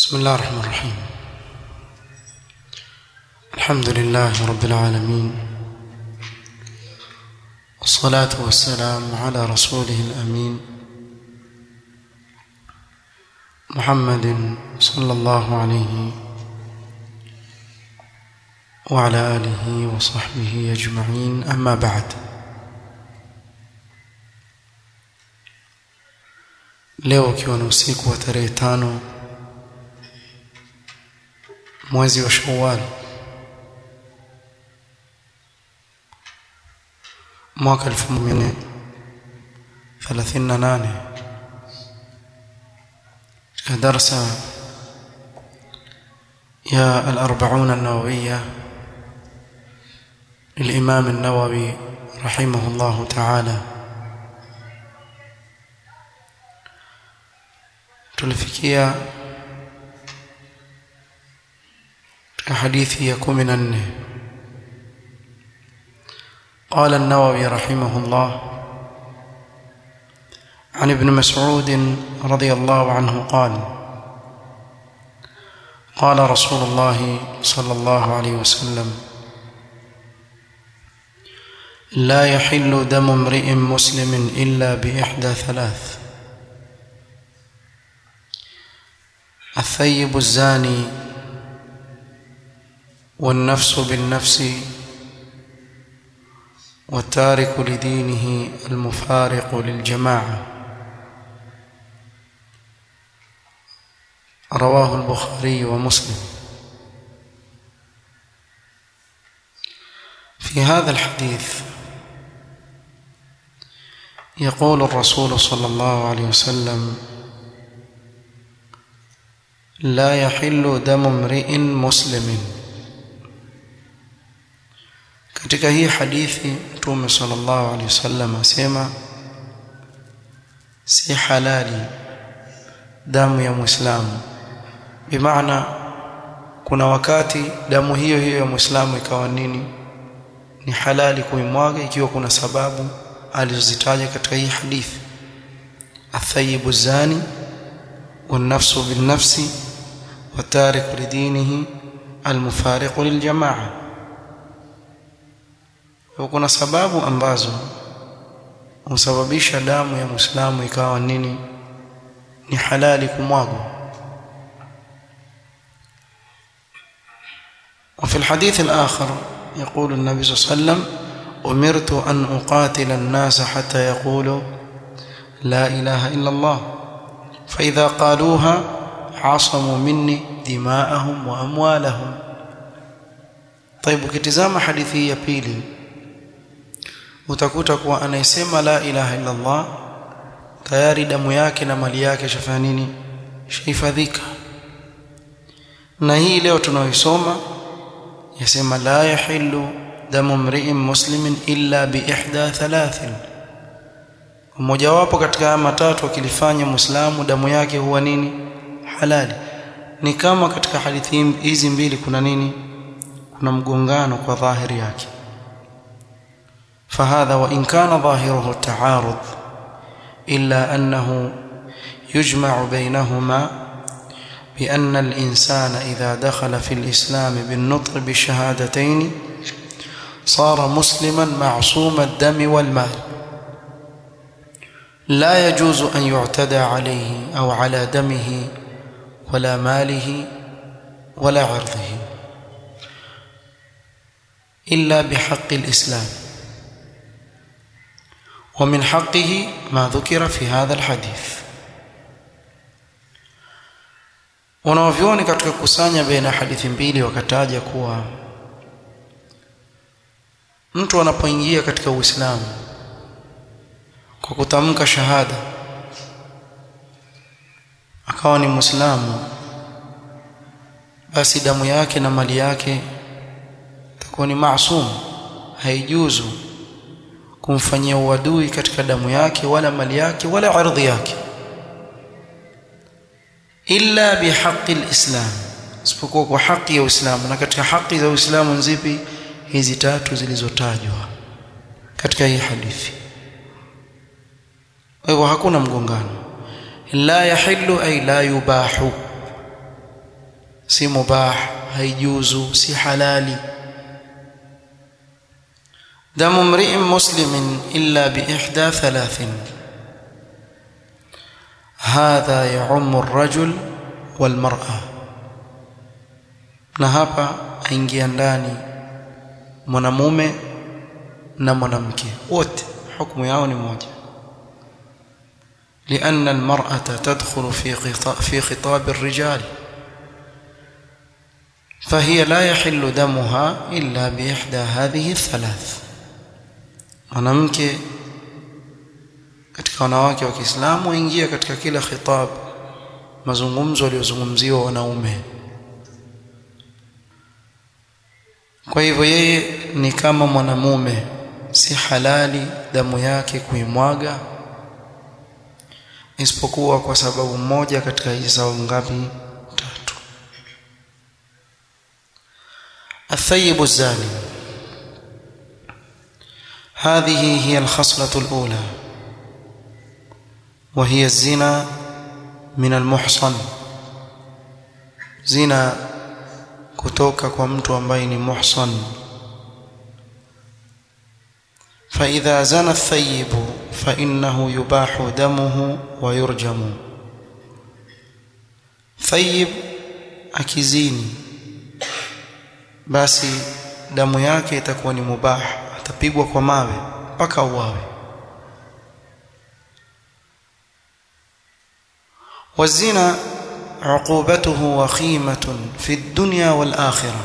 بسم الله الرحمن الرحيم. الحمد لله رب العالمين، والصلاة والسلام على رسوله الأمين محمد صلى الله عليه وعلى آله وصحبه أجمعين. أما بعد، leo ikiwa ni usiku wa tarehe 5 mwezi wa Shawwal mwaka 1438 katika darasa ya al-40 an-nawawiyya للإمام النووي رحمه الله تعالى. tulifikia حديث يكون 14. قال النووي رحمه الله: عن ابن مسعود رضي الله عنه قال: قال رسول الله صلى الله عليه وسلم: لا يحل دم امرئ مسلم إلا بإحدى ثلاث: الثيب الزاني، والنفس بالنفس، والتارك لدينه المفارق للجماعة. رواه البخاري ومسلم. في هذا الحديث يقول الرسول صلى الله عليه وسلم: لا يحل دم امرئ مسلم. katika hii hadithi Mtume sallallahu alaihi wasallam asema si halali damu ya Muislamu, bimaana kuna wakati damu hiyo hiyo ya Muislamu ikawa ni halali kuimwaga ikiwa kuna sababu alizozitaja katika hii hadithi: athayibu zani, والنفس بالنفس، والتارك لدينه المفارق للجماعة. kuna sababu ambazo husababisha damu ya Muislamu ikawa ni halali kumwagwa. وفي الحديث الآخر يقول النبي صلى الله عليه وسلم: أمرت أن أقاتل الناس حتى يقولوا لا إله إلا الله، فإذا قالوها عصموا مني دماءهم وأموالهم. طيب، ukitizama hadithi ya pili utakuta kuwa anayesema la ilaha illa Allah tayari damu yake na mali yake shafanya nini? Shahifadhika. Na hii leo tunaoisoma yasema la yahillu damu mri'in muslimin illa bi ihda thalathin. Mmoja wapo katika matatu akilifanya Muislamu damu yake huwa halali. Ni kama katika hadithi hizi mbili kuna kuna mgongano kwa dhahiri yake. فهذا وإن كان ظاهره التعارض إلا أنه يجمع بينهما بأن الإنسان إذا دخل في الإسلام بالنطق بالشهادتين صار مسلما معصوم الدم والمال، لا يجوز أن يعتدى عليه أو على دمه ولا ماله ولا عرضه إلا بحق الإسلام، ومن حقه ما ذكر في هذا الحديث. wanavyoni katika kusanya baina hadithi mbili wakataja kuwa mtu anapoingia katika Uislamu kwa kutamka shahada akawa ni Muislamu, basi damu yake na mali yake itakuwa ni maasum. Haijuzu kumfanyia uadui katika damu yake wala mali yake wala ardhi yake illa bihaqqi alislam, isipokuwa kwa haki ya Uislamu. Na katika haki za Uislamu nzipi? Hizi tatu zilizotajwa katika hii hadithi. Kwa hivyo hakuna mgongano. La yahillu ay la yubahu, si mubah, haijuzu, si halali. damu mri'in muslimin illa bi ihda thalathin, hadha ya'ummu ar-rajul wal mar'a. Na hapa aingia ndani mwanamume na mwanamke, wote hukumu yao ni moja. لأن المرأة تدخل في خطاب الرجال، فهي لا يحل دمها إلا بإحدى هذه الثلاث. mwanamke katika wanawake wa Kiislamu ingia katika kila khitab, mazungumzo yaliyozungumziwa wanaume. Kwa hivyo yeye ni kama mwanamume, si halali damu yake kuimwaga, isipokuwa kwa sababu moja katika hizo sababu ngapi? Tatu. الثيب الزاني، هذه هي الخصلة الأولى، وهي الزنا من المحصن. زنا kutoka kwa mtu ambaye ni muhsan. فإذا زنى الثيب فإنه يباح دمه ويرجم. ثيب akizini, basi damu yake itakuwa ni mubah, atapigwa kwa mawe mpaka uawe. والزنا عقوبته وخيمة في الدنيا والآخرة.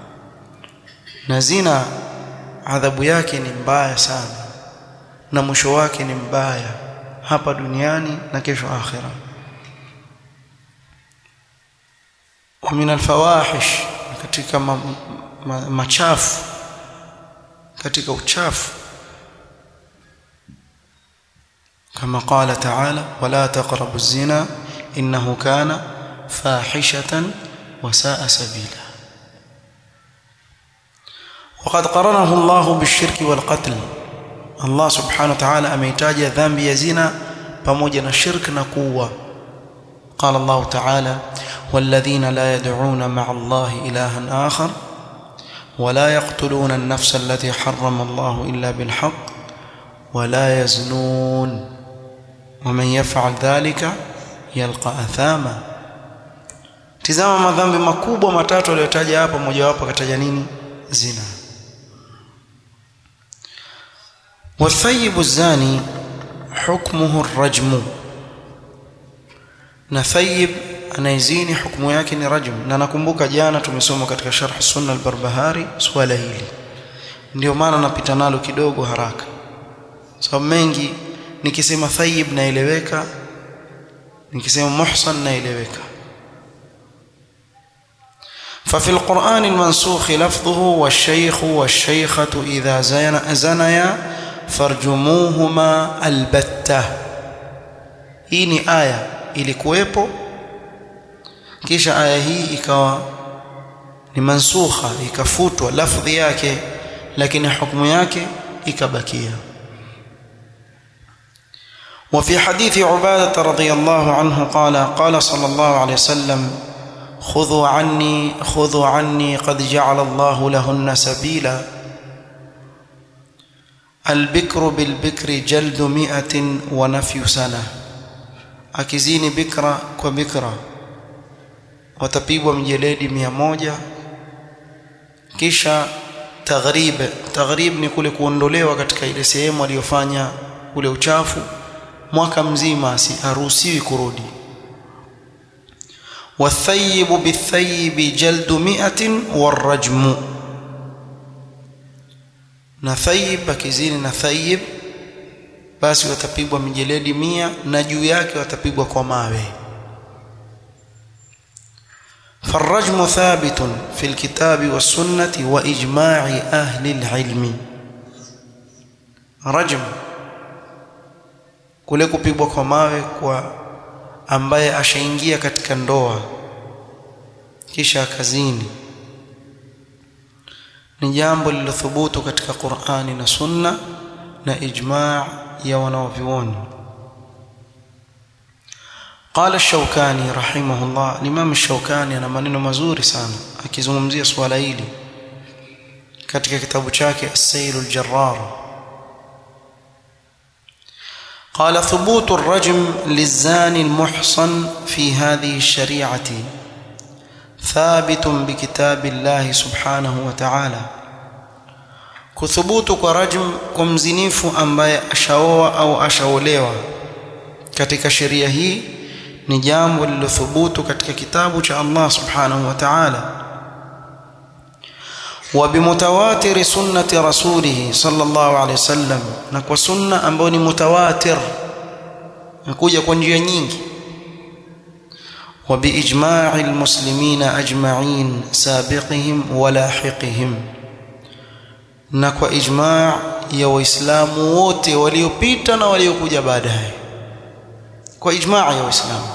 نزنا adhabu yake ni mbaya sana na mwisho wake ni mbaya hapa duniani na kesho akhira. wa min alfawahish, katika machafu, katika uchafu, kama qala ta'ala wala taqrabu zina innahu kana fahishatan wa sa'a sabila. وقد قرنه الله بالشرك والقتل. الله سبحانه وتعالى ameitaja dhambi ya zina pamoja na shirk na kuua. قال الله تعالى والذين لا يدعون مع الله إلها آخر ولا يقتلون النفس التي حرم الله إلا بالحق ولا يزنون ومن يفعل ذلك يلقى أثاما. tizama madhambi makubwa matatu aliyotaja hapa, mmoja wapo kataja nini? Zina. والثيب الزاني حكمه الرجم. na thayib anaizini hukumu yake ni rajm. Na nakumbuka jana tumesoma katika sharh sunna al-Barbahari swala hili, ndio maana napita nalo kidogo haraka, sababu mengi nikisema thayib naeleweka, nikisema muhsan naeleweka. ففي القرآن المنسوخ لفظه والشيخ والشيخة إذا زنيا farjumuhuma albatta. Hii ni aya ilikuwepo, kisha aya hii ikawa ni mansukha, ikafutwa lafdhi yake, lakini hukumu yake ikabakia. وفي حديث عبادة رضي الله عنه قال صلى الله عليه وسلم خذوا عني قد جعل الله لهن سبيلا البكر بالبكر جلد 100 ونفي سنة. akizini bikra kwa bikra watapigwa mjeledi 100, kisha taghrib ni kule kuondolewa katika ile sehemu aliyofanya ule uchafu mwaka mzima, asiruhusiwi kurudi. والثيب بالثيب جلد 100 والرجم. na thayib akizini na thayib basi watapigwa mijeledi 100 na juu yake watapigwa kwa mawe. فالرجم ثابت في الكتاب والسنة وإجماع أهل العلم. رجم kule kupigwa kwa mawe kwa ambaye ashaingia katika ndoa kisha akazini ni jambo lilothubutu katika Qur'ani na Sunna na ijma' ya wanavyuoni. قال الشوكاني رحمه الله الإمام الشوكاني ana maneno mazuri sana akizungumzia swala hili katika kitabu chake As-Sayl al-Jarrar. قال ثبوت الرجم للزاني المحصن في هذه الشريعة ثابت بكتاب الله سبحانه وتعالى. كثبوت كرجم كمزنيف ambaye ashaoa au ashaolewa katika sheria hii ni jambo lilothubutu katika kitabu cha Allah subhanahu wa ta'ala. Wa bimutawatir sunnati rasulih sallallahu alayhi wasallam, na kwa sunna ambayo ni mutawatir nakuja kwa njia nyingi. Wa biijma'i almuslimina ajma'in sabiqihim wa lahiqihim, na kwa ijma' ya waislamu wote waliopita na waliokuja baadaye, kwa ijma' ya waislamu.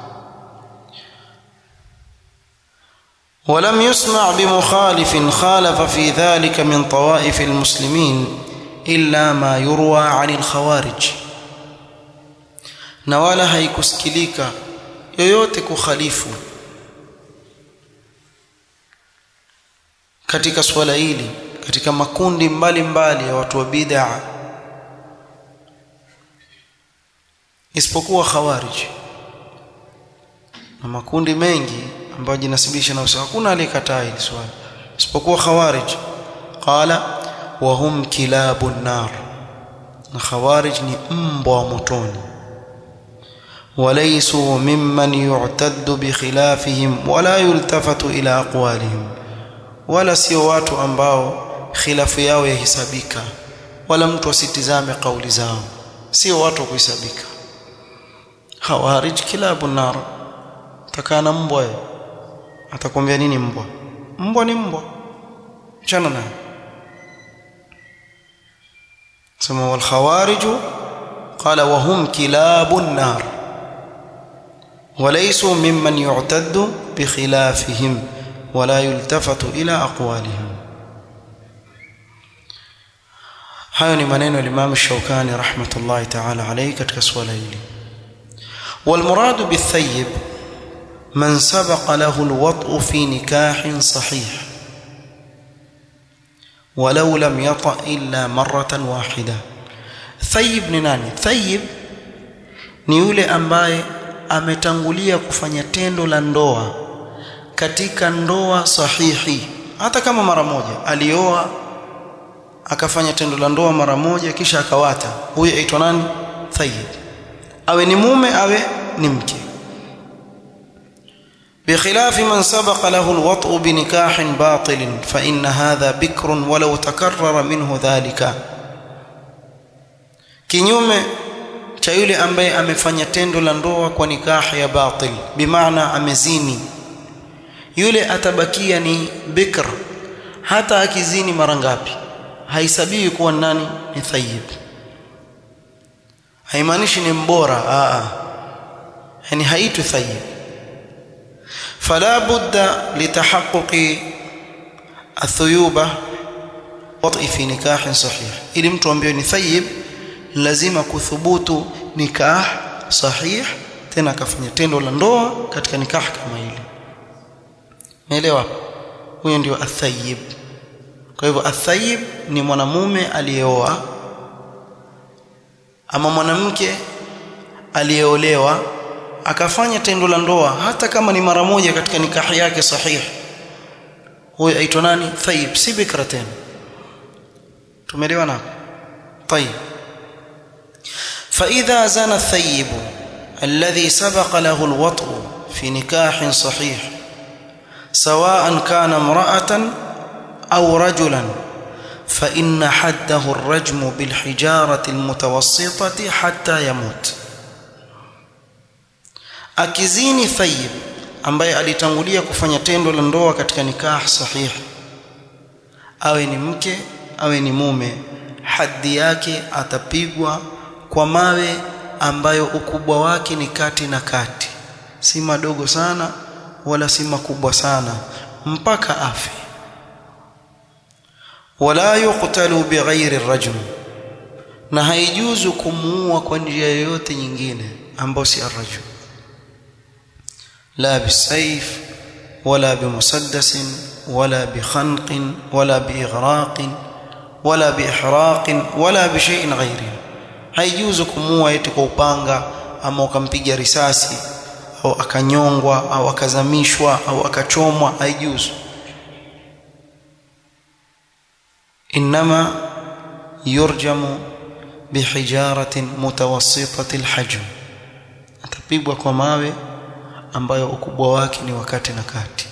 ولم يسمع بمخالف خالف في ذلك من طوائف المسلمين إلا ما يروى عن الخوارج. na wala haikusikilika yoyote kukhalifu katika swala hili katika makundi mbalimbali ya watu wa bid'a isipokuwa khawarij, na makundi mengi ambayo jinasibisha na usawa, hakuna aliyekataa hili swali isipokuwa khawarij. Qala wa hum kilabun nar, na khawarij ni mbwa wa motoni. walaysu mimman yu'taddu bi khilafihim wala yultafatu ila aqwalihim, wala sio watu ambao khilafu yao yahisabika wala mtu asitizame kauli zao, sio watu kuhisabika. Khawarij kilabun nar, takana mbwa, atakwambia nini mbwa? Mbwa ni mbwa, chana naye. sema wal khawarij qala wa hum kilabun nar walaysu mimman yu'taddu bi khilafihim wala yultafatu ila aqwalihim. hayo ni maneno ya Imam Shawkani rahmatullahi ta'ala alayhi katika swala hili. wal muradu bithayyib من سبق له الوطء في نكاح صحيح ولو لم يطأ إلا مرة واحدة. ثيب ni nani? Thayib ni yule ambaye ametangulia kufanya tendo la ndoa katika ndoa sahihi, hata kama mara moja alioa akafanya tendo la ndoa mara moja kisha akawata, huyo aitwa nani? Thayib. awe ni mume awe ni mke. بخلاف من سبق له الوطء بنكاح باطل فإن هذا بكر ولو تكرر منه ذلك. kinyume cha yule ambaye amefanya tendo la ndoa kwa nikahi ya batil, bimaana amezini, yule atabakia ni bikr hata akizini mara ngapi, haisabiwi kuwa nani? Ni thayyib. haimaanishi ni mbora, yani haitu thayyib. فلا بد لتحقق الثيوبة وطئ في نكاح صحيح. ili mtu ambaye ni thayyib lazima kuthubutu nikah sahih, tena kafanya tendo la ndoa katika nikah kama hili. Umeelewa? Huyo ndio athayyib. Kwa hivyo athayyib ni mwanamume aliyeoa ama mwanamke aliyeolewa akafanya tendo la ndoa hata kama ni mara moja katika nikahi yake sahih, huyo aitwa nani? Thayyib, si bikra tena. tumeelewana? طيب فإذا زنى الثيب الذي سبق له الوطء في نكاح صحيح سواء كان امرأة أو رجلا فإن حده الرجم بالحجارة المتوسطة حتى يموت. akizini thayyib ambaye alitangulia kufanya tendo la ndoa katika nikah sahih, awe ni mke awe ni mume, haddi yake atapigwa kwa mawe ambayo ukubwa wake ni kati na kati, si madogo sana wala si makubwa sana, mpaka afe. wala yuqtalu bighairi rajm, na haijuzu kumuua kwa njia yoyote nyingine ambayo si arrajm. la bisayf wala bimusaddas wala bikhanq wala biighraq wala biihraq wala bishay'in ghayri. haijuzu kumua eti kwa upanga ama ukampiga risasi au akanyongwa au akazamishwa au akachomwa, haijuzu. inma yurjamu bihijaratin mutawassitati alhajm, atapigwa kwa mawe ambayo ukubwa wake ni wakati na kati.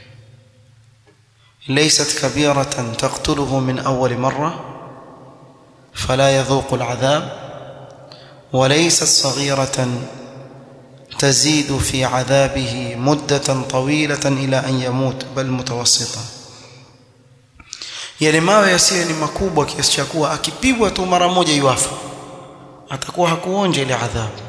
laysat kabiratan taqtuluhu min awwal marra fala yadhuqu al'adhab wa laysat saghiratan tazidu fi 'adhabihi muddatan tawilatan ila an yamut bal mutawassita. yale mawe yasiyo ni makubwa kiasi cha kuwa akipigwa tu mara moja yuafa, atakuwa hakuonja ile adhabu,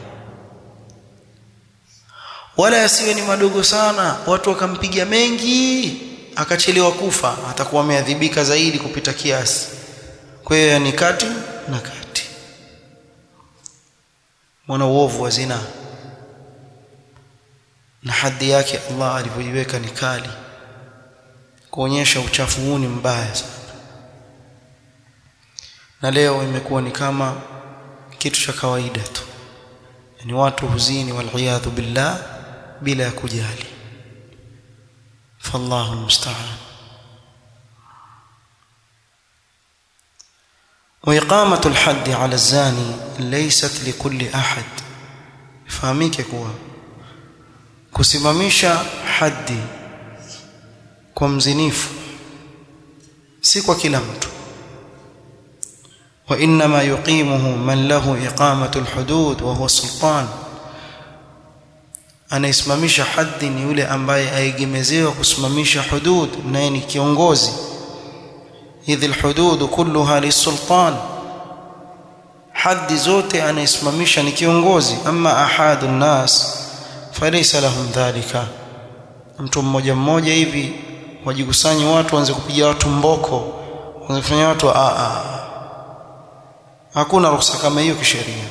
wala yasiwe ni madogo sana watu wakampiga mengi akachelewa kufa, atakuwa ameadhibika zaidi kupita kiasi. kwa hiyo ni kati na kati. mwana uovu wa zina na hadhi yake Allah alivyoiweka ni kali, kuonyesha uchafu huu ni mbaya sana. na leo imekuwa ni kama kitu cha kawaida tu, yani watu huzini wal'iyadhu billah bila ya kujali. fallahu almusta'an. وإقامة الحد على الزاني ليست لكل أحد. fahamike kuwa kusimamisha haddi kwa mzinifu si kwa kila mtu. وإنما يقيمه من له إقامة الحدود وهو السلطان. anayesimamisha haddi ni yule ambaye aigemezewa kusimamisha hudud, naye ni kiongozi. idh alhudud kulluha lisultan, haddi zote anayesimamisha ni kiongozi. amma ahadun nas falaysa lahum dhalika. mtu mmoja mmoja hivi wajikusanye watu waanze kupiga watu mboko, waanze kufanya watu hakuna ruhusa kama hiyo kisheria.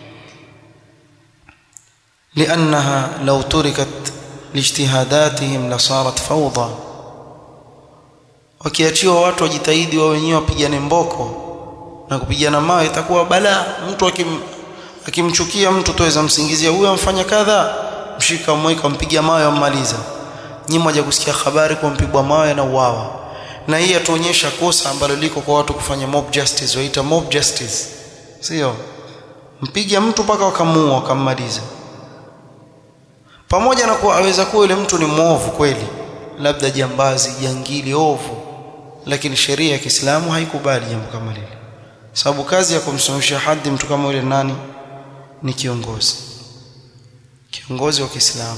لأنها لو تركت لاجتهاداتهم لصارت فوضى. wakiachiwa watu wajitahidi wao wenyewe wapigane mboko na kupigana mawe itakuwa balaa. mtu akimchukia mtu tuweza msingizia huyu amfanya kadha, mshika mweka mpiga mawe ammaliza. nyinyi mmoja kusikia habari kwa mpigwa mawe na uawa. na hii atuonyesha kosa ambalo liko kwa watu kufanya mob justice, waita mob justice, sio mpiga mtu mpaka wakamuua wakammaliza. pamoja na kuwa aweza kuwa yule mtu ni muovu kweli, labda jambazi, jangili, ovu, lakini sheria ya Kiislamu haikubali jambo kama lile, sababu kazi ya kumsimamisha haddi mtu kama yule nani? ni kiongozi wa Kiislamu.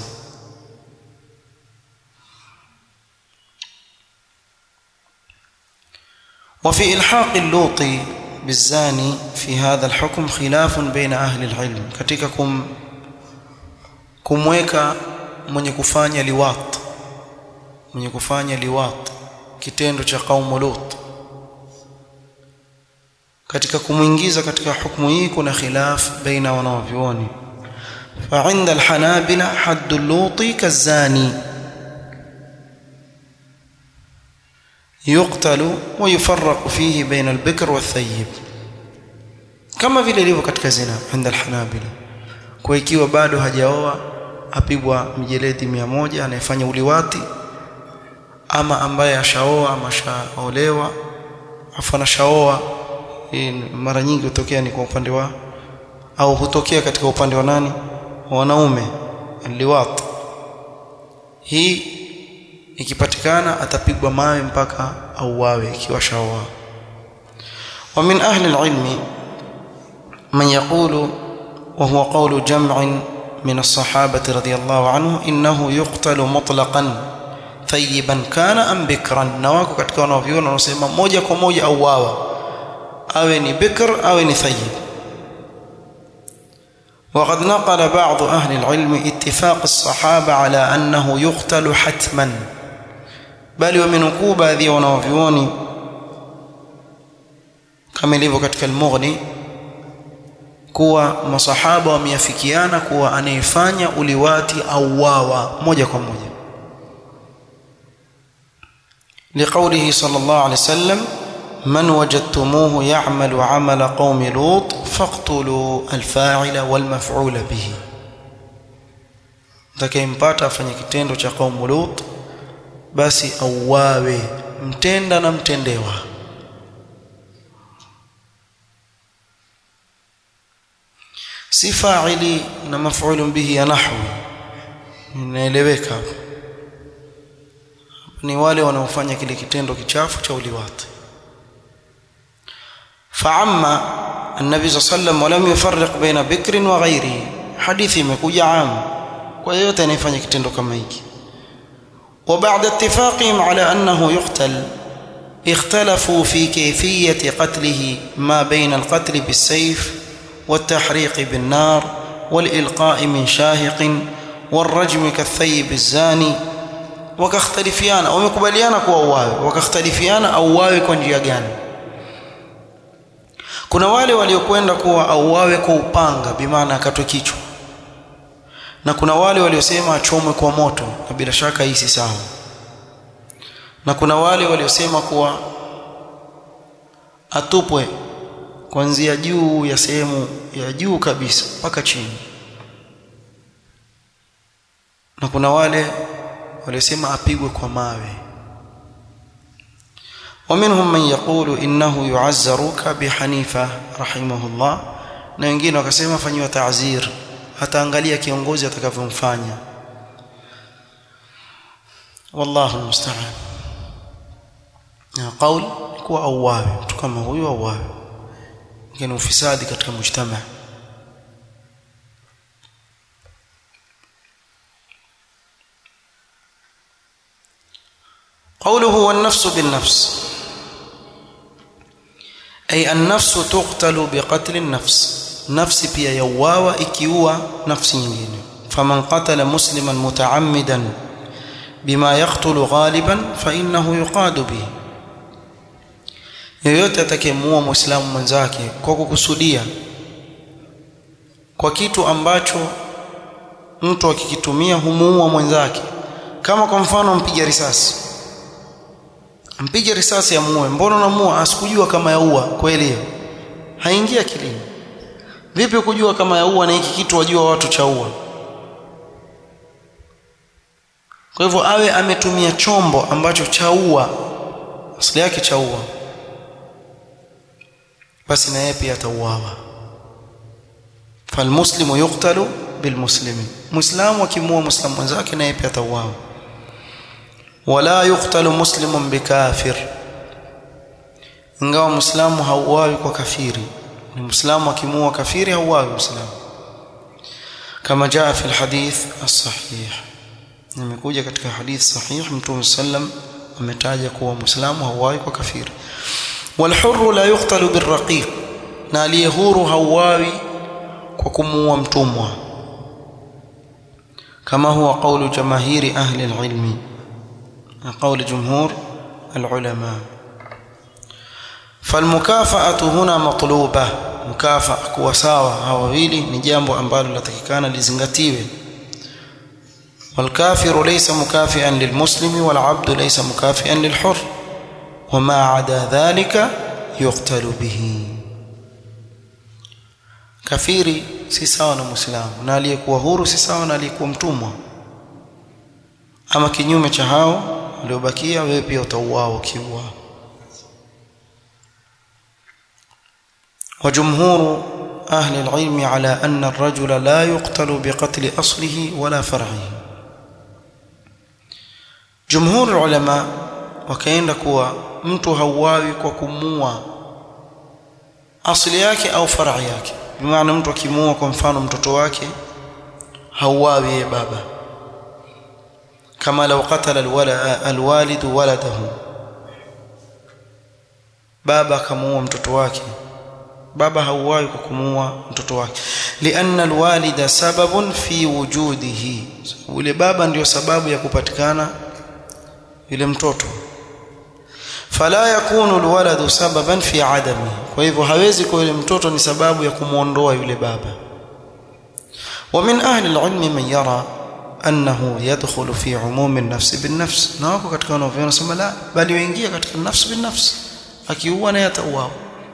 وفي إلحاق اللوط بالزاني في هذا الحكم خلاف بين أهل العلم. katika kumweka mwenye kufanya liwat kitendo cha kaumu Lut, katika kumuingiza katika hukumu hii kuna khilaf baina wanavyuoni. fa inda alhanabila haddu luti kazani yuqtalu wa yufarraqu fihi baina albikr wathayyib, kama vile ilivyo katika zina inda alhanabila. kwa ikiwa bado hajaoa apigwa mjeledi 100 anayefanya uliwati, ama ambaye ashaoa ama ashaolewa afana shaoa. mara nyingi hutokea ni kwa upande wa au hutokea katika upande wa nani? wanaume, liwat. hii ikipatikana atapigwa mawe mpaka auawe ikiwa shaoa. wa min ahli alilmi man yaqulu wa huwa qawlu jam'in min as-sahabati radiyallahu anhu innahu yuqtalu mutlaqan thayyiban kana am bikran. na wako katika wanaoviona wanasema moja kwa moja auawa, awe ni bikr awe ni thayyib. وقد نقل بعض أهل العلم اتفاق الصحابة على أنه يقتل حتما. بل ومنكو baadhi wanaovioni kama ilivyo katika al-Mughni kuwa masahaba wameafikiana kuwa anayefanya uliwati au wawa moja kwa moja, liqaulihi sallallahu alayhi wasallam man wajadtumuhu ya'malu 'amala qaumi lut faqtulu al-fa'ila wal maf'ula bihi, mtakayempata afanye kitendo cha qaum lut basi auawe mtenda na mtendewa. Si fa'ili na maf'ulun bihi ya nahwu, inaeleweka ni wale wanaofanya kile kitendo kichafu cha uliwati. Fa'amma an-nabi sallallahu alayhi wasallam walam yufarriq baina bikrin wa ghairihi, hadithi imekuja am kwa yote anayefanya kitendo kama hiki. Wa ba'da ittifaqihim ala annahu yuqtal ikhtalafu fi kayfiyati qatlihi ma bayna al-qatl bis-sayf والتحريق بالنار والإلقاء من شاهق والرجم كالثيب الزاني وكاختلفيان أو مكبليان كواواwe وكاختلفيان auawe kwa njia gani. Kuna wale waliokwenda kuwa auawe kwa upanga bimaana akatwe kichwa, na kuna wale waliosema achomwe kwa moto, na bila shaka hii si sawa. Na kuna wale waliosema kuwa atupwe kuanzia juu ya sehemu ya juu kabisa mpaka chini, na kuna wale walisema apigwe kwa mawe. ومنهم من يقول انه يعزر كأبي حنيفة رحمه الله, na wengine wakasema fanywa ta'zir, hataangalia kiongozi atakavyomfanya. wallahu musta'an. Na kauli kuwa auawe mtu kama huyo, auawe كان ufisadi katika mujtama. قوله والنفس بالنفس أي النفس تقتل بقتل النفس, نفس pia yauawa ikiua nafsi nyingine. فمن قتل مسلما متعمدا بما يقتل غالبا فإنه يقاد به, yoyote atakayemuua muislamu mwenzake kwa kukusudia kwa kitu ambacho mtu akikitumia humuua mwenzake, kama kwa mfano mpiga risasi, mpige risasi amuue, mbona unamuua? Asikujua kama yaua kweli, haingia akilini. Vipi kujua kama yaua na hiki kitu wajua watu chaua? Kwa hivyo awe ametumia chombo ambacho chaua, asili yake chaua, basi na yeye pia atauawa. Falmuslimu yuqtalu bilmuslimi, muislamu akimuua muislamu mwenzake na yeye pia atauawa. Wala yuqtalu muslimun bikafir, ingawa muislamu hauawi kwa kafiri, ni muislamu akimuua kafiri hauawi muislamu, kama jaa fi alhadith as-sahih, nimekuja katika hadith sahih Mtume sallam ametaja kuwa muislamu hauawi kwa kafiri. والحر لا يقتل بالرقيق, na aliyehuru hauawi kwa kumuua mtumwa, kama huwa قول جماهير أهل العلم, قول جمهور العلماء. فالمكافأة هنا مطلوبة, مكافأة kuwa sawa hawa wawili ni jambo ambalo latakikana lizingatiwe. والكافر ليس مكافئا للمسلم والعبد ليس مكافئا للحر وما عدا ذلك يقتل به. kafiri si sawa na muislamu, na aliyekuwa huru si sawa na aliyekuwa mtumwa. Ama kinyume cha hao waliobakia, wewe pia utauawa ukiua. وجمهور أهل العلم على أن الرجل لا يقتل بقتل أصله ولا فرعه. جمهور العلماء wakaenda kuwa mtu hauawi kwa kumuua asili yake au farai yake, bimaana mtu akimuua kwa mfano mtoto wake hauawi yeye baba, kama law qatala alwalid waladahu, baba kamuua mtoto wake, baba hauawi kwa kumuua mtoto wake, lianna alwalida sababun fi wujudihi, ule baba ndio sababu ya kupatikana yule mtoto. fala yakunu alwaladu sababan fi adami, kwa hivyo hawezi kwa yule mtoto ni sababu ya kumuondoa yule baba. Wa min ahli alilm man yara annahu yadkhulu fi umum an-nafs bin-nafs, na wako katika wanavyona sema la, bali waingia katika nafs bin-nafs, akiua na yatauao.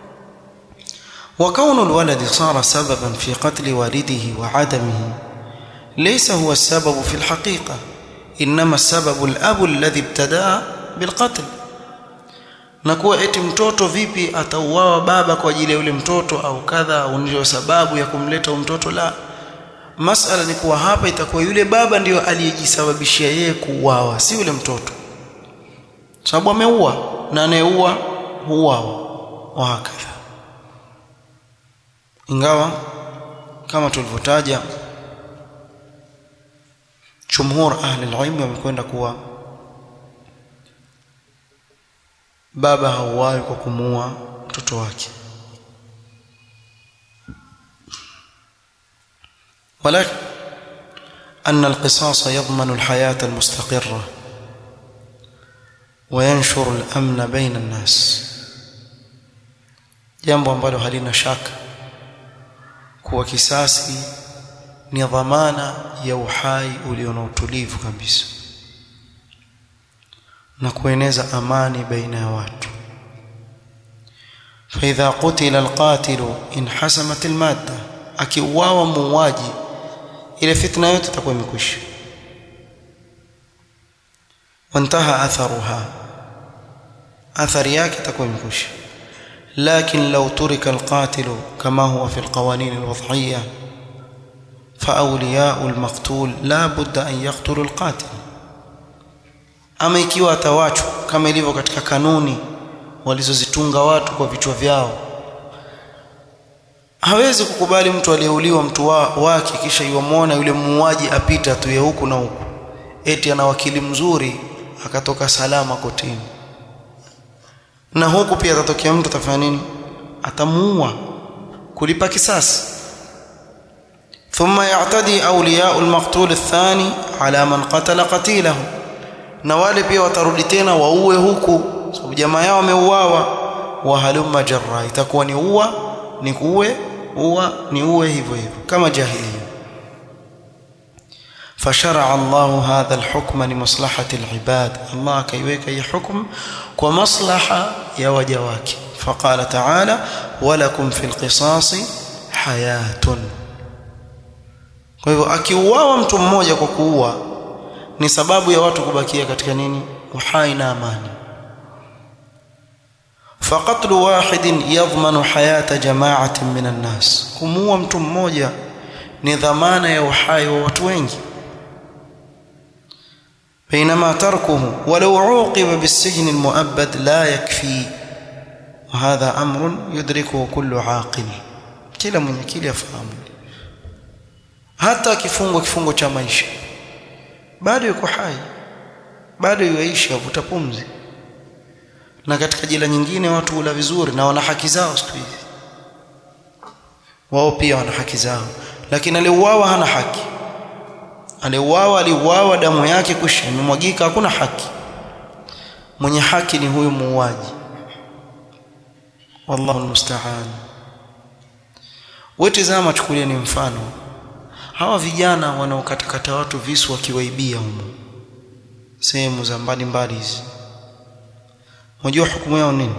Wa kaunu alwaladi sara sababan fi qatl walidihi wa adamihi laysa huwa as-sabab fi al-haqiqa, inma as-sabab al-abu alladhi ibtadaa bil-qatl. Na kuwa eti mtoto vipi atauawa baba kwa ajili ya yule mtoto au kadha, au ndio sababu ya kumleta mtoto, la. Masala ni kuwa hapa itakuwa yule baba ndio aliyejisababishia yeye kuuawa, si yule mtoto, sababu ameua na anayeua huuawa wa hakika. Ingawa kama tulivyotaja, jumhur ahli alilm wamekwenda kuwa baba hauawi kwa kumuua mtoto wake. ولكن أن القصاص يضمن الحياة المستقرة وينشر الأمن بين الناس، jambo ambalo halina shaka kuwa kisasi ni dhamana ya uhai ulio na utulivu kabisa na kueneza amani baina ya watu. فإذا قتل القاتل انحسمت المادة، akiuawa muuaji ile fitna yote itakuwa imekwisha. Wantaha atharuha, athari yake itakuwa imekwisha. Lakin law turika alqatilu kama huwa fi alqawanin alwad'iyya fa awliya'u almaqtul la budda an yaqtulu alqatil, ama ikiwa atawachwa kama ilivyo katika kanuni walizozitunga watu kwa vichwa vyao, hawezi kukubali mtu aliyeuliwa mtu wake kisha yuamwona yule muuaji apita tu ya huku na huku, eti ana wakili mzuri akatoka salama kotini, na huku pia atatokea mtu atafanya nini? Atamuua kulipa kisasi. Thumma ya'tadi awliya'u al-maqtul ath-thani ala man qatala qatilahu, na wale pia watarudi tena waue huku sababu jamaa yao wameuawa. Wa halumma jarra, itakuwa ni uwa ni kuue, uwa ni uwe, hivyo hivyo kama jahiliya. فشرع الله هذا الحكم لمصلحة العباد، الله كيويك أي حكم ومصلحة يا وجواك. فقال تعالى ولكم في القصاص حياة. kwa hivyo akiuawa mtu mmoja kwa kuua ni sababu ya watu kubakia katika nini? Uhai na amani. فقتل واحد يضمن حياة جماعة من الناس، kumuua mtu mmoja ni dhamana ya uhai wa watu wengi. بينما تركه ولو عوقب بالسجن المؤبد لا يكفي، وهذا أمر يدركه كل عاقل، kila mwenye akili afahamu. Hata kifungo cha maisha bado yuko hai, bado yuishi, avuta pumzi. Na katika jela nyingine watu hula vizuri na wana haki zao siku hizi, wao pia wana haki zao, lakini aliuawa hana haki. Aliuawa damu yake kusha imemwagika, hakuna haki. Mwenye haki ni huyu muuaji. Wallahu almusta'an. Wetazama, chukulia ni mfano hawa vijana wanaokatakata watu visu wakiwaibia humo sehemu za mbalimbali hizi, unajua hukumu yao nini?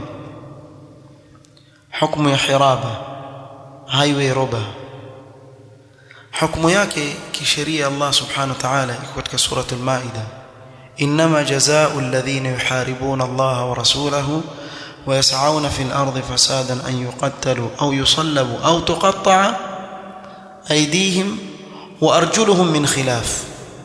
Hukumu ya hiraba, highway robber. Hukumu yake kisheria Allah subhanahu wa ta'ala iko katika surah al-Maida, inma jazaa'u alladhina yuharibuna Allah wa rasulahu wa yas'auna fil ardi fasadan an yuqattalu aw yusallabu aw tuqatta'a aydihim wa arjuluhum min khilaf.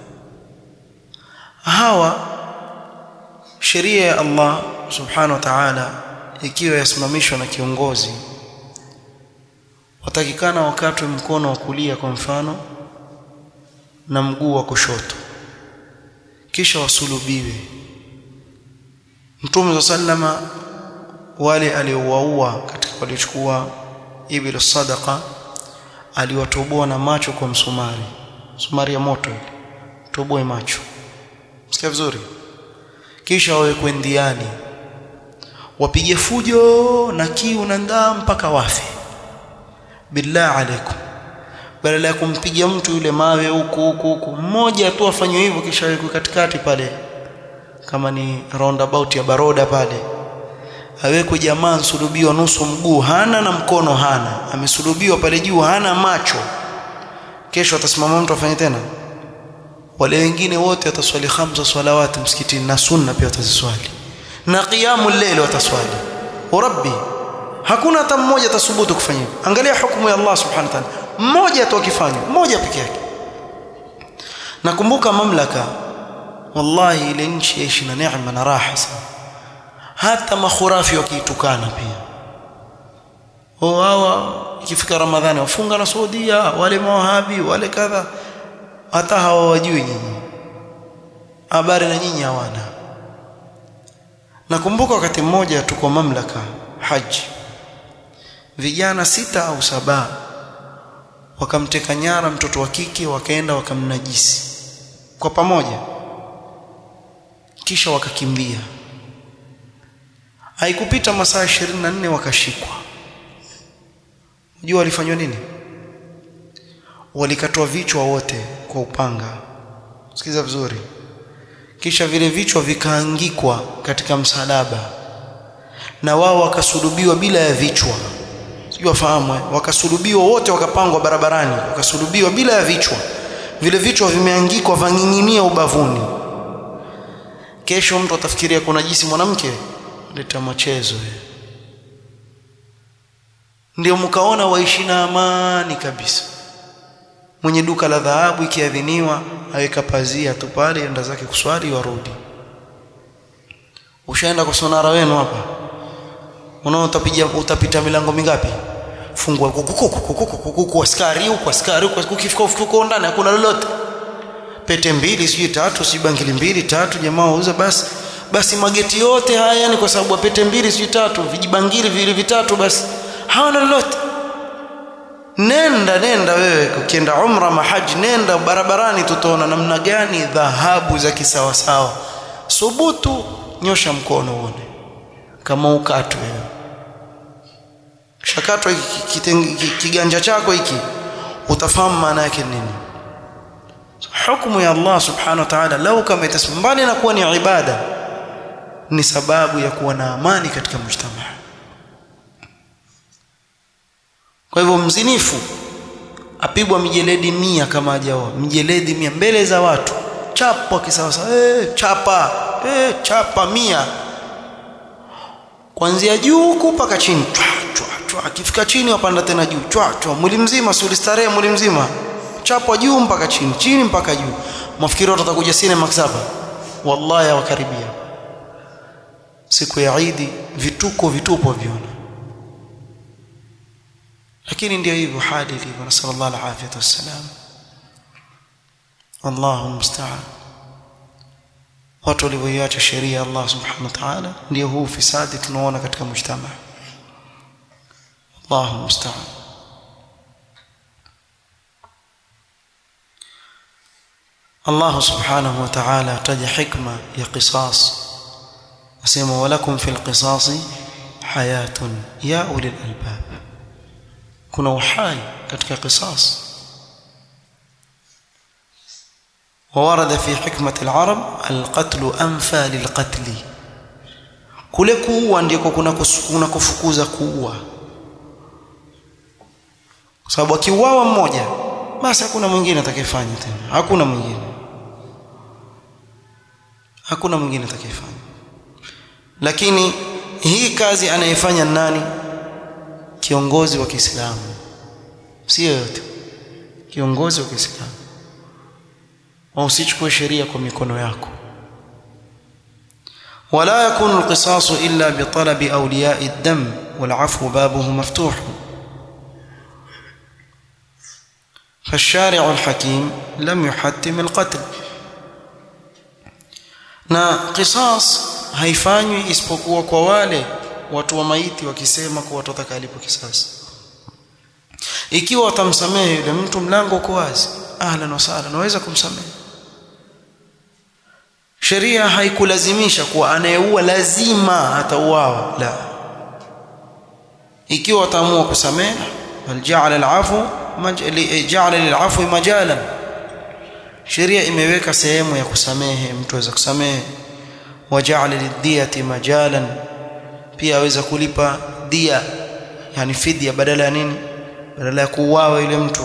Hawa sheria ya Allah subhanahu wa ta'ala ikiwa yasimamishwa na kiongozi, watakikana wakatwe mkono wa kulia kwa mfano na mguu wa kushoto, kisha wasulubiwe. Mtume sallama wale aliowaua katika walichukua ibilu sadaqa aliwatoboa na macho kwa msumari ya moto, toboe macho, msikia vizuri, kisha wawekwe ndiani. wapige fujo na kiu na ndaa mpaka wafe. Billah alaikum, badala ya kumpiga mtu yule mawe huku mmoja tu afanywe hivyo, kisha yuko katikati pale, kama ni roundabout ya Baroda pale, awekwe jamaa msulubiwa nusu mguu hana na mkono hana, amesulubiwa pale juu hana macho. Kesho atasimama mtu afanye tena? Wale wengine wote wataswali 5 salawati msikitini na sunna pia wataziswali na qiyamul layl wataswali. Rabbi, hakuna hata mmoja atasubutu kufanya hivyo. Angalia hukumu ya Allah subhanahu wa ta'ala, mmoja tu akifanya, mmoja peke yake. Nakumbuka mamlaka, wallahi ile nchi yaishi na neema na raha sana. Hata makhurafi wakiitukana pia, hawa ikifika Ramadhani wafunga na Saudia, wale mawahabi wale kadha, hata hawajui nyinyi habari na nyinyi hawana. Nakumbuka wakati mmoja tuko mamlaka haji, vijana 6 au 7 wakamteka nyara mtoto wa kike, wakaenda wakamnajisi kwa pamoja, kisha wakakimbia. Haikupita masaa 24 wakashikwa. Unajua walifanywa nini? Walikatwa vichwa wote kwa upanga. Sikiza vizuri. Kisha vile vichwa vikaangikwa katika msalaba, na wao wakasulubiwa bila ya vichwa. Sijui wafahamu, wakasulubiwa wote, wakapangwa barabarani, wakasulubiwa bila ya vichwa. Vile vichwa vimeangikwa vanginginia ubavuni. Kesho mtu atafikiria kuna najisi mwanamke, leta machezo. Ndio mkaona waishi na amani kabisa. Mwenye duka la dhahabu ikiadhiniwa aweka pazia tu pale, enda zake kuswali warudi. Ushaenda kwa sonara wenu hapa, unaona utapita milango mingapi? Fungua kuku askari huko, askari huko, ukifika ufuko ndani hakuna lolote. Pete 2 sijui 3 sijui bangili 2 3, jamaa wauza basi mageti yote haya, yani kwa sababu pete 2 sijui 3, vijibangili vile vitatu, basi hawana lolote. Nenda wewe ukienda umra mahaji, nenda barabarani, tutaona namna gani dhahabu za kisawa sawa. Subutu, nyosha mkono uone kama ukatwe wewe. Shakatwa kiganja chako hiki, utafahamu maana yake nini. Hukumu ya Allah subhanahu wa ta'ala, lau kama itasambali na kuwa ni ibada, ni sababu ya kuwa na amani katika mujtamaa. Kwa hivyo mzinifu apigwa mijeledi 100 kama hajaoa, mijeledi 100 mbele za watu, chapa kisawa sawa, chapa 100 kuanzia juu mpaka chini, akifika chini wapanda tena juu, mwili mzima, suli starehe mwili mzima, chapa juu mpaka chini, chini mpaka juu. Mafikiri watu watakuja sinema Maksaba, wallahi wakaribia siku ya Eid, vituko viona. Lakini ndio hivyo hali ilivyo, nasallallahu alafiyata wassalam. Allahu musta'an. Watu walioacha sheria Allah subhanahu wa ta'ala, ndio huu fisadi tunaona katika mujtamaa. Allahu musta'an. Allah subhanahu wa ta'ala ataja hikma ya qisas, asema walakum fil qisasi hayatun ya ulil albab. Kuna uhai katika qisas. وورد في حكمة العرب القتل أنفى للقتل. kule kuua ndiko kuna kufukuza kuua, kwa sababu akiuawa mmoja basi hakuna mwingine atakayefanya tena, hakuna mwingine atakayefanya. Lakini hii kazi anayefanya nani? Kiongozi wa Kiislamu, si yote, kiongozi wa Kiislamu. Usichukue sheria kwa mikono yako. wala yakunu alqisasu illa bi talabi awliya'i ad-dam wal 'afwu babuhu maftuh. فالشارع الحكيم لم يحتم القتل. na qisas haifanywi isipokuwa kwa wale watu wa maiti wakisema kwa watu watakalipo kisasi. Ikiwa watamsamehe yule mtu, mlango uko wazi, ahlan wa sahlan, naweza kumsamehe. sheria haikulazimisha kuwa anayeua lazima atauawa, la. Ikiwa ataamua kusamehe, bal ja'ala lil'afwi majalan, sheria imeweka sehemu ya kusamehe, mtu aweza kusamehe. Waja'ala lidiyati majalan, pia aweza kulipa dia, yani fidia, badala ya nini? Badala ya kuuawa yule mtu.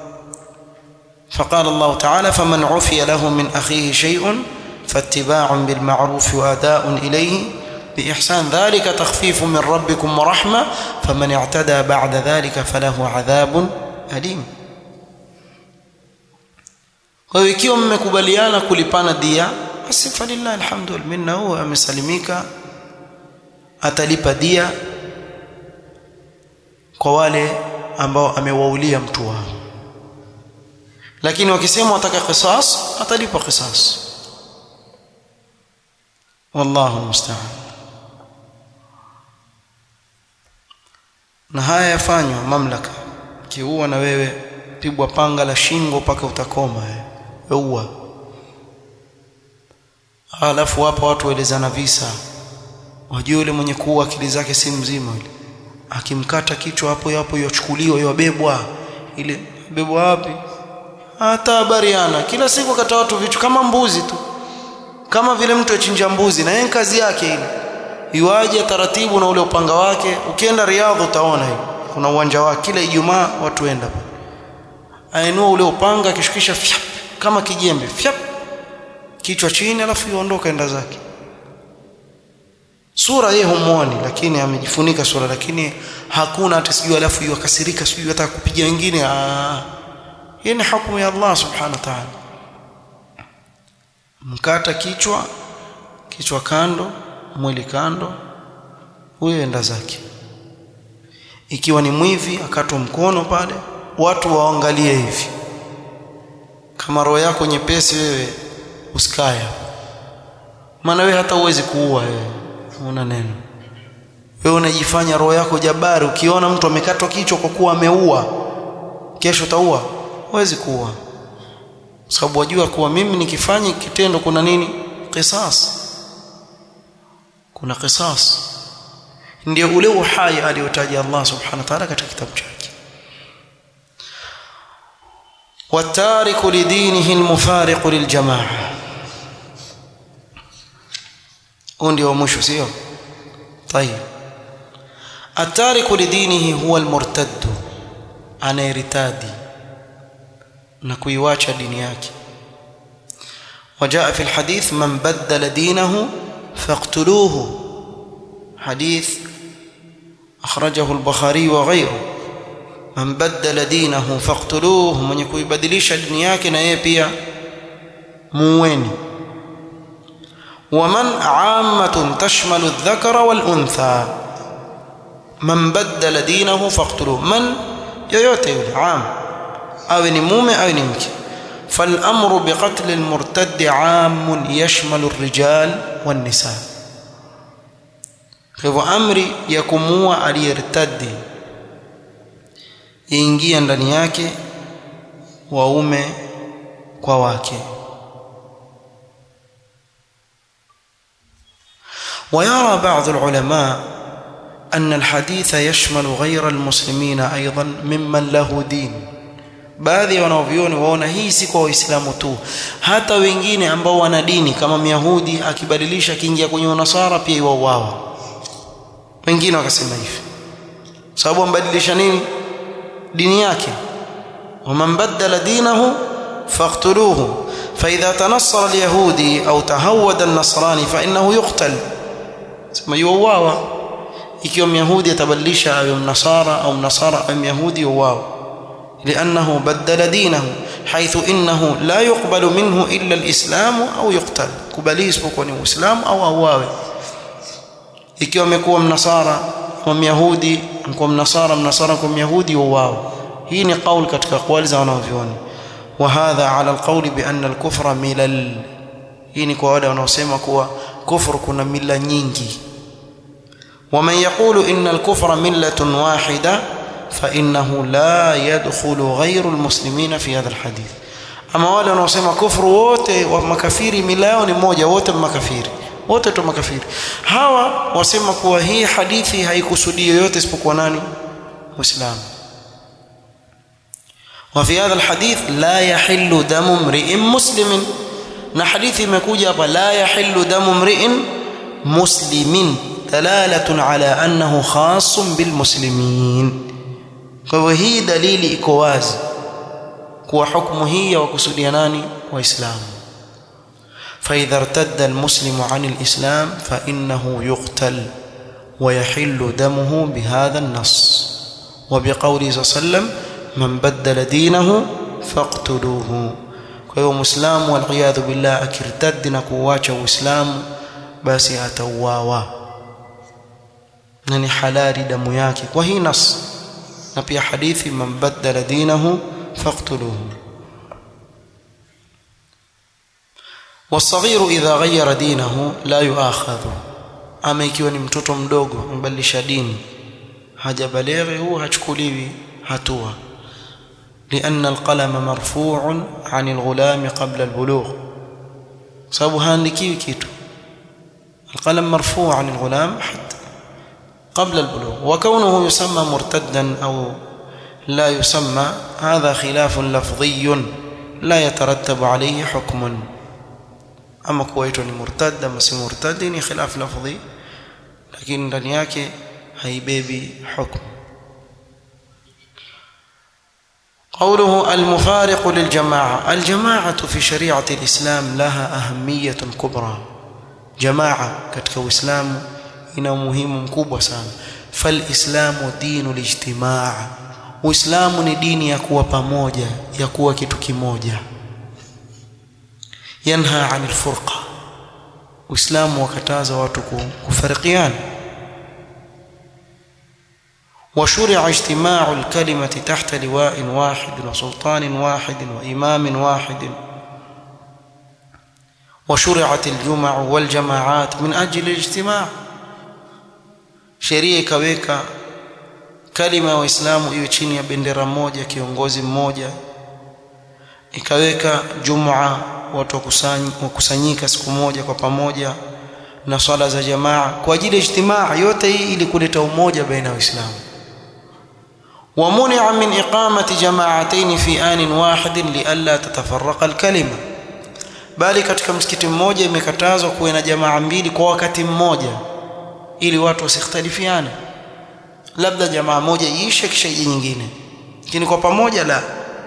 فقال الله تعالى فمن عفي له من أخيه شيء فاتباع بالمعروف وأداء إليه بإحسان ذلك تخفيف من ربكم ورحمة فمن اعتدى بعد ذلك فله عذاب أليم. Kwa hiyo ikiwa mmekubaliana kulipana dia, basi falillah alhamdu minna, huwa amesalimika, atalipa dia kwa wale ambao amewaulia mtu wao. Lakini wakisema wataka qisas, atalipa qisas. Wallahu musta'an. Na haya yafanywa mamlaka, kiua na wewe pigwa panga la shingo mpaka utakoma wewe. Alafu hapa watu waelezana visa. Wajua yule mwenye kuua akili zake si mzima yule. Akimkata kichwa hapo yachukuliwa yabebwa. Ile bebwa wapi? Hata habariana. Kila siku kata watu vitu kama mbuzi tu. Kama vile mtu achinja mbuzi na yeye kazi yake ile. Iwaje taratibu na ule upanga wake. Ukienda Riyadh utaona hiyo. Kuna uwanja wake kila Ijumaa watu wenda. Ainua ule upanga akishukisha kama kijembe. Kichwa chini alafu yuondoka enda zake. Sura yeye humuoni lakini amejifunika sura, lakini hakuna hata sijui alafu yakasirika sijui hata kupiga wengine. Hii ni hukumu ya Allah subhanahu wa ta'ala. Mkata kichwa kando, mwili kando, huyo enda zake. Ikiwa ni mwivi akatwa mkono pale, watu waangalie hivi. Kama roho yako nyepesi wewe usikaya. Maana wewe hata uwezi kuua wewe. Una neno. Wewe unajifanya roho yako jabari, ukiona mtu amekatwa kichwa kwa kuwa ameua, kesho utaua? Huwezi kuua. Sababu wajua kuwa mimi nikifanya kitendo kuna nini? Qisas. Kuna qisas. Ndio ule uhai aliotaja Allah subhanahu wa ta'ala katika kitabu chake. وَالتَّارِكُ لِدِينِهِ الْمُفَارِقُ لِلْجَمَاعَةِ. ndio mwisho sio? طيب. التارك لدينه هو المرتد, anayeritadi na kuiacha dini yake. وجاء في الحديث من بدل دينه فاقتلوه, حديث أخرجه البخاري وغيره. من بدل دينه فاقتلوه, من يكويبدلisha dini yake na yeye pia muweni. ومن عامة تشمل الذكر والأنثى, من بدل دينه فاقتلوه, من yoyote yule عام, awe ni mume awe ni mke. فالأمر بقتل المرتد عام يشمل الرجال والنساء. hivyo amri ya kumua aliyertadi ingia ndani yake waume kwa wake. ويرى بعض العلماء أن الحديث يشمل غير المسلمين أيضا ممن له دين. baadhi wanaovioni waona hii si kwa Waislamu tu, hata wengine ambao wana dini kama Myahudi akibadilisha kiingia kwenye Unasara pia iwauawa. Wengine wakasema hivi sababu ambadilisha nini? Dini yake. ومن بدل دينه فاقتلوه فإذا تنصر اليهودي أو تهود النصراني فإنه يقتل. sema yuuawa. ikiwa Myahudi atabadilisha awe Mnasara au Mnasara awe Myahudi yuuawa. لأنه بدل دينه حيث إنه لا يقبل منه إلا الإسلام أو يقتل. kubali isipokuwa ni Uislamu au auawe. ikiwa amekuwa Mnasara kwa Myahudi, kwa Mnasara kwa Myahudi yuuawa. hii ni kauli katika aqwali za wanavyuoni. وهذا على القول بأن الكفر ملل. hii ni kwa wale wanaosema kuwa kufuru kuna mila nyingi. ومن يقول إن الكفر ملة واحدة فإنه لا يدخل غير المسلمين في هذا الحديث. Ama wale wanaosema kufuru wote wa makafiri mila yao ni moja, wote makafiri, wote tu makafiri. Hawa wasema kuwa hii hadithi haikusudi yoyote isipokuwa nani? Muislamu. وفي هذا الحديث لا يحل دم امرئ مسلم. na hadithi imekuja hapa la yahillu damu mri'in muslimin dalalatun ala annahu khasun bil muslimin. Kwa hivyo hii dalili iko wazi kuwa hukumu hii ya wakusudia nani? Waislamu. فإذا ارتد المسلم عن الإسلام فإنه يقتل ويحل دمه بهذا النص وبقوله صلى الله عليه وسلم من بدل دينه فاقتلوه. kwa hiyo muislamu waliyadhu billah akirtadi na kuacha uislamu basi atauawa na ni halali damu yake kwa hii nas. na pia hadithi man badala dinahu faqtuluhu. والصغير إذا غير دينه لا يؤاخذ. ama ikiwa ni mtoto mdogo mbadilisha dini hajabalighi huwa hachukuliwi hatua. لأن القلم مرفوع عن الغلام قبل البلوغ. sababu haandikiwi kitu. القلم مرفوع عن الغلام حتى قبل البلوغ. وكونه يسمى مرتدا أو لا يسمى هذا خلاف لفظي لا يترتب عليه حكم. أما كويتني مرتد أما سي مرتد خلاف لفظي لكن ndani yake haibebi حكم. قوله المفارق للجماعة. الجماعة في شريعة الإسلام لها أهمية كبرى. جماعة katika Uislamu ina umuhimu mkubwa sana. فالإسلام دين الاجتماع. Uislamu ni dini ya kuwa pamoja, ya kuwa kitu kimoja. ينهى عن الفرقة. Uislamu wakataza watu kufarikiana. وشرع اجتماع الكلمة تحت لواء واحد وسلطان واحد وإمام واحد. وشرعت الجمع والجماعات من أجل الاجتماع. sheria ikaweka kalima ya Uislamu iwe chini ya bendera moja, kiongozi mmoja. Ikaweka jumua, watu wakusanyika siku moja kwa pamoja, na swala za jamaa kwa ajili ya ijtimaa. yote hii ili kuleta umoja baina ya Waislamu. ومنع من إقامة جماعتين في آن واحد لئلا تتفرق الكلمة. bali katika msikiti mmoja imekatazwa kuwe na jamaa mbili kwa wakati mmoja ili watu wasikhtalifiane. labda jamaa moja iishe kisha ije nyingine, lakini kwa pamoja la.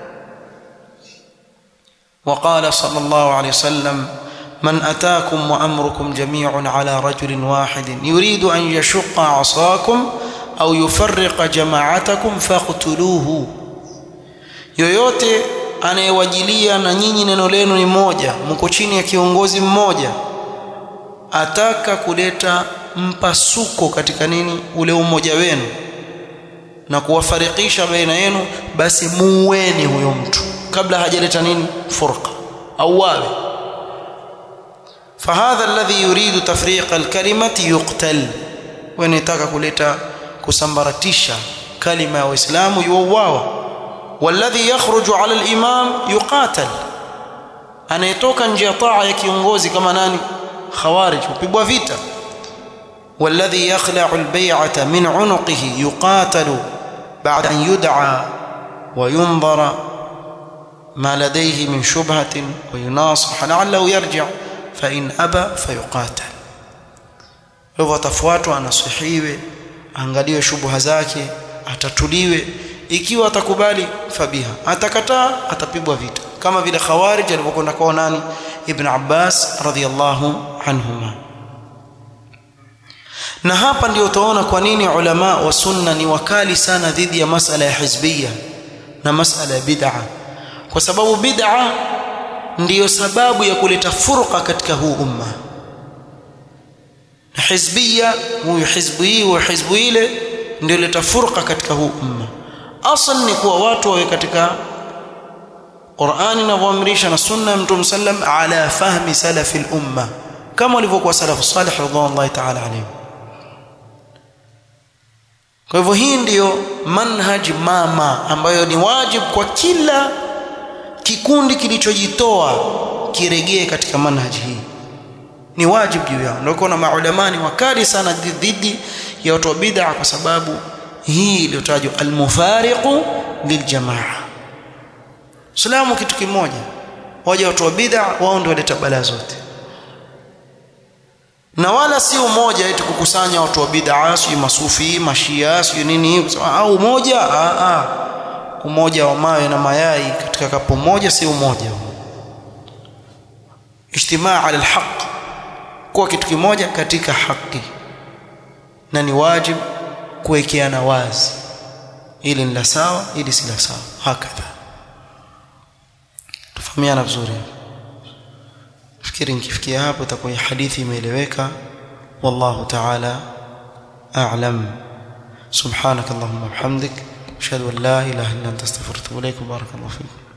وقال صلى الله عليه وسلم من أتاكم وأمركم جميع على رجل واحد يريد أن يشق عصاكم au yufarriqa jama'atakum faqtuluhu. yoyote anayewajilia na nyinyi neno lenu ni moja, mko chini ya kiongozi mmoja, ataka kuleta mpasuko katika nini ule umoja wenu na kuwafarikisha baina yenu, basi muweni huyo mtu kabla hajaleta nini furqa au wawe. فهذا الذي يريد تفريق الكلمة يقتل. wanataka kuleta kusambaratisha kalima ya Uislamu yuuawa. والذي يخرج على الإمام يقاتل. anayetoka nje ya taa ya kiongozi kama nani? Khawarij, upigwa vita. والذي يخلع البيعة من عنقه يقاتل بعد أن يدعى وينظر ما لديه من شبهة ويناصح لعله يرجع فإن أبى فيقاتل. hivyo atafuatwa, anasihiwe, angaliwe shubha zake, atatuliwe. ikiwa atakubali fabiha, atakataa atapigwa vita, kama vile Khawarij alipokwenda kwa nani? Ibn Abbas radhiyallahu anhuma. na hapa ndio utaona kwa nini ulama wa sunna ni wakali sana dhidi ya masala ya hizbiyya na masala ya bid'a, kwa sababu bid'a ndiyo sababu ya kuleta furqa katika huu umma. na hizbiyya, huyu hizbi wa hizbi ile, ndio leta furqa katika huu umma. asl ni kuwa watu wawe katika Qur'ani na kuamrisha na sunna ya Mtume sallam ala fahmi salafi al-umma, kama walivyokuwa salafu salih radhiallahu ta'ala alayhi. kwa hivyo hii ndiyo manhaj mama ambayo ni wajibu kwa kila kikundi kilichojitoa kiregee katika manhaji hii. Ni wajibu juu yao. Ndio kuna maulamani wakali sana dhidi ya watu wa bid'a, kwa sababu hii iliyotajwa al-mufariqu liljamaa. Islamu kitu kimoja, waje watu wa bid'a wao ndio waleta balaa zote, na wala si umoja eti kukusanya watu wa bid'a, si masufi, mashia, si nini au umoja. Umoja wa mawe na mayai katika kapu moja si umoja. Ijtimaa ala alhaq, kwa kitu kimoja katika haki, na ni wajibu kuwekeana wazi, ili ni la sawa, ili si la sawa, hakadha. Tufahamiana vizuri. Fikiri nikifikia hapo itakuwa hadithi imeeleweka. Wallahu ta'ala a'lam. Subhanakallahumma wa bihamdik, ashhadu an la ilaha illa anta astaghfiruka wa atubu ilaik. Barakallahu fiik.